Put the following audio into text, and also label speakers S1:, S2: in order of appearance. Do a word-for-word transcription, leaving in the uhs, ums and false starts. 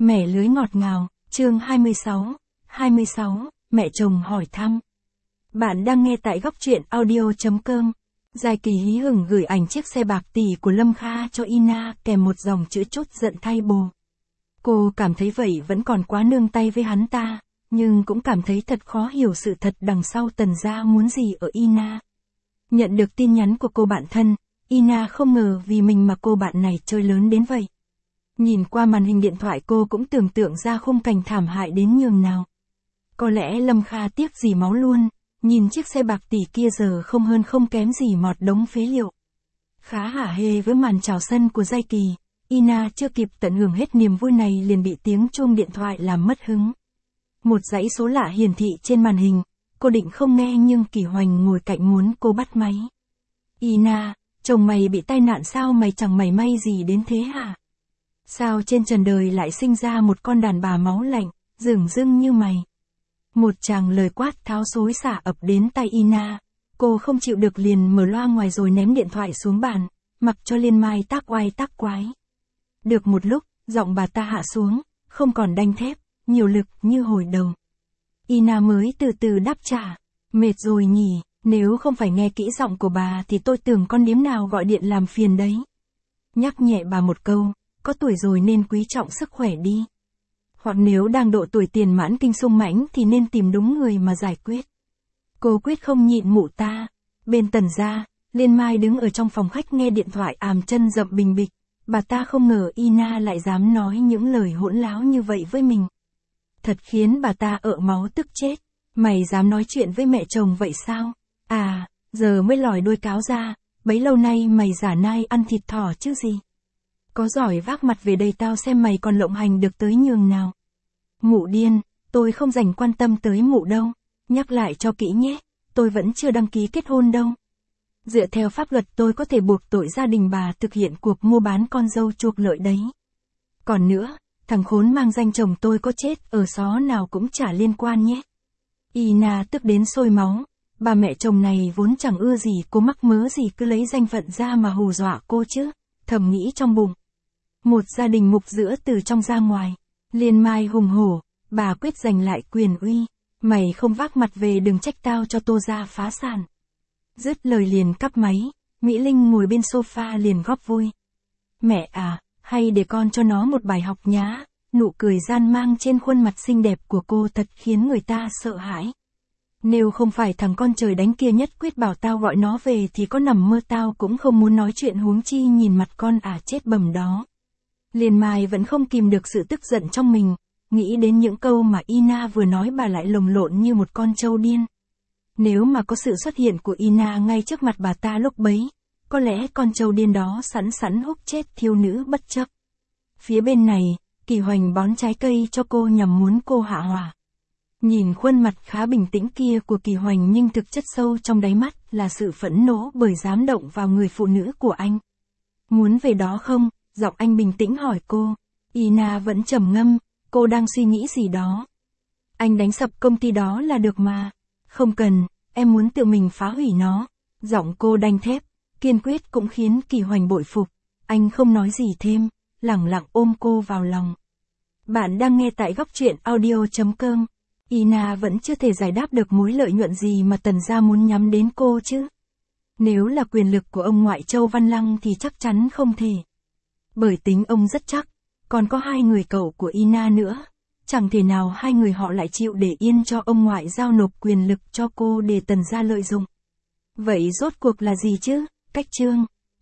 S1: Mẻ lưới ngọt ngào, chương hai mươi sáu, hai mươi sáu, mẹ chồng hỏi thăm. Bạn đang nghe tại góc truyện audio.com. Giai Kỳ hí hửng gửi ảnh chiếc xe bạc tỷ của Lâm Kha cho Ina kèm một dòng chữ chốt giận thay bồ. Cô cảm thấy vậy vẫn còn quá nương tay với hắn ta, nhưng cũng cảm thấy thật khó hiểu sự thật đằng sau Tần gia muốn gì ở Ina. Nhận được tin nhắn của cô bạn thân, Ina không ngờ vì mình mà cô bạn này chơi lớn đến vậy. Nhìn qua màn hình điện thoại cô cũng tưởng tượng ra khung cảnh thảm hại đến nhường nào. Có lẽ Lâm Kha tiếc gì máu luôn, nhìn chiếc xe bạc tỷ kia giờ không hơn không kém gì mọt đống phế liệu. Khá hả hê với màn chào sân của Giai Kỳ, Ina chưa kịp tận hưởng hết niềm vui này liền bị tiếng chuông điện thoại làm mất hứng. Một dãy số lạ hiển thị trên màn hình, cô định không nghe nhưng Kỳ Hoành ngồi cạnh muốn cô bắt máy. Ina, chồng mày bị tai nạn sao mày chẳng mảy may gì đến thế hả? Sao trên trần đời lại sinh ra một con đàn bà máu lạnh, dửng dưng như mày? Một tràng lời quát tháo xối xả ập đến tai Ina, cô không chịu được liền mở loa ngoài rồi ném điện thoại xuống bàn, mặc cho Liên Mai tác oai tác quái. Được một lúc, giọng bà ta hạ xuống, không còn đanh thép, nhiều lực như hồi đầu. Ina mới từ từ đáp trả, mệt rồi nhỉ, nếu không phải nghe kỹ giọng của bà thì tôi tưởng con điếm nào gọi điện làm phiền đấy. Nhắc nhẹ bà một câu, có tuổi rồi nên quý trọng sức khỏe đi. Hoặc nếu đang độ tuổi tiền mãn kinh sung mãnh thì nên tìm đúng người mà giải quyết. Cô quyết không nhịn mụ ta. Bên Tần gia, Liên Mai đứng ở trong phòng khách nghe điện thoại àm chân dậm bình bịch. Bà ta không ngờ Ina lại dám nói những lời hỗn láo như vậy với mình. Thật khiến bà ta ợ máu tức chết. Mày dám nói chuyện với mẹ chồng vậy sao? À, giờ mới lòi đuôi cáo ra, bấy lâu nay mày giả nai ăn thịt thỏ chứ gì? Có giỏi vác mặt về đây tao xem mày còn lộng hành được tới nhường nào. Mụ điên, tôi không dành quan tâm tới mụ đâu. Nhắc lại cho kỹ nhé, tôi vẫn chưa đăng ký kết hôn đâu. Dựa theo pháp luật tôi có thể buộc tội gia đình bà thực hiện cuộc mua bán con dâu chuộc lợi đấy. Còn nữa, thằng khốn mang danh chồng tôi có chết ở xó nào cũng chả liên quan nhé. Ina tức đến sôi máu, bà mẹ chồng này vốn chẳng ưa gì cô mắc mớ gì cứ lấy danh phận ra mà hù dọa cô chứ, thầm nghĩ trong bụng. Một gia đình mục giữa từ trong ra ngoài, Liên Mai hùng hổ, bà quyết giành lại quyền uy, mày không vác mặt về đừng trách tao cho Tô gia phá sản. Dứt lời liền cắp máy, Mỹ Linh ngồi bên sofa liền góp vui. Mẹ à, hay để con cho nó một bài học nhá, nụ cười gian mang trên khuôn mặt xinh đẹp của cô thật khiến người ta sợ hãi. Nếu không phải thằng con trời đánh kia nhất quyết bảo tao gọi nó về thì có nằm mơ tao cũng không muốn nói chuyện huống chi nhìn mặt con ả chết bầm đó. Liên Mai vẫn không kìm được sự tức giận trong mình, nghĩ đến những câu mà Ina vừa nói bà lại lồng lộn như một con trâu điên. Nếu mà có sự xuất hiện của Ina ngay trước mặt bà ta lúc bấy, có lẽ con trâu điên đó sẵn sẵn húc chết thiếu nữ bất chấp. Phía bên này, Kỳ Hoành bón trái cây cho cô nhằm muốn cô hạ hỏa. Nhìn khuôn mặt khá bình tĩnh kia của Kỳ Hoành nhưng thực chất sâu trong đáy mắt là sự phẫn nộ bởi dám động vào người phụ nữ của anh. Muốn về đó không? Giọng anh bình tĩnh hỏi cô. Ina vẫn trầm ngâm, cô đang suy nghĩ gì đó. Anh đánh sập công ty đó là được mà. Không cần, em muốn tự mình phá hủy nó. Giọng cô đanh thép, kiên quyết cũng khiến Kỳ Hoành bội phục. Anh không nói gì thêm, lẳng lặng ôm cô vào lòng. Bạn đang nghe tại góc truyện audio.com. Ina vẫn chưa thể giải đáp được mối lợi nhuận gì mà Tần gia muốn nhắm đến cô chứ. Nếu là quyền lực của ông ngoại Châu Văn Lăng thì chắc chắn không thể. Bởi tính ông rất chắc, còn có hai người cậu của Ina nữa. Chẳng thể nào hai người họ lại chịu để yên cho ông ngoại giao nộp quyền lực cho cô để Tần gia lợi dụng. Vậy rốt cuộc là gì chứ? Cách chương.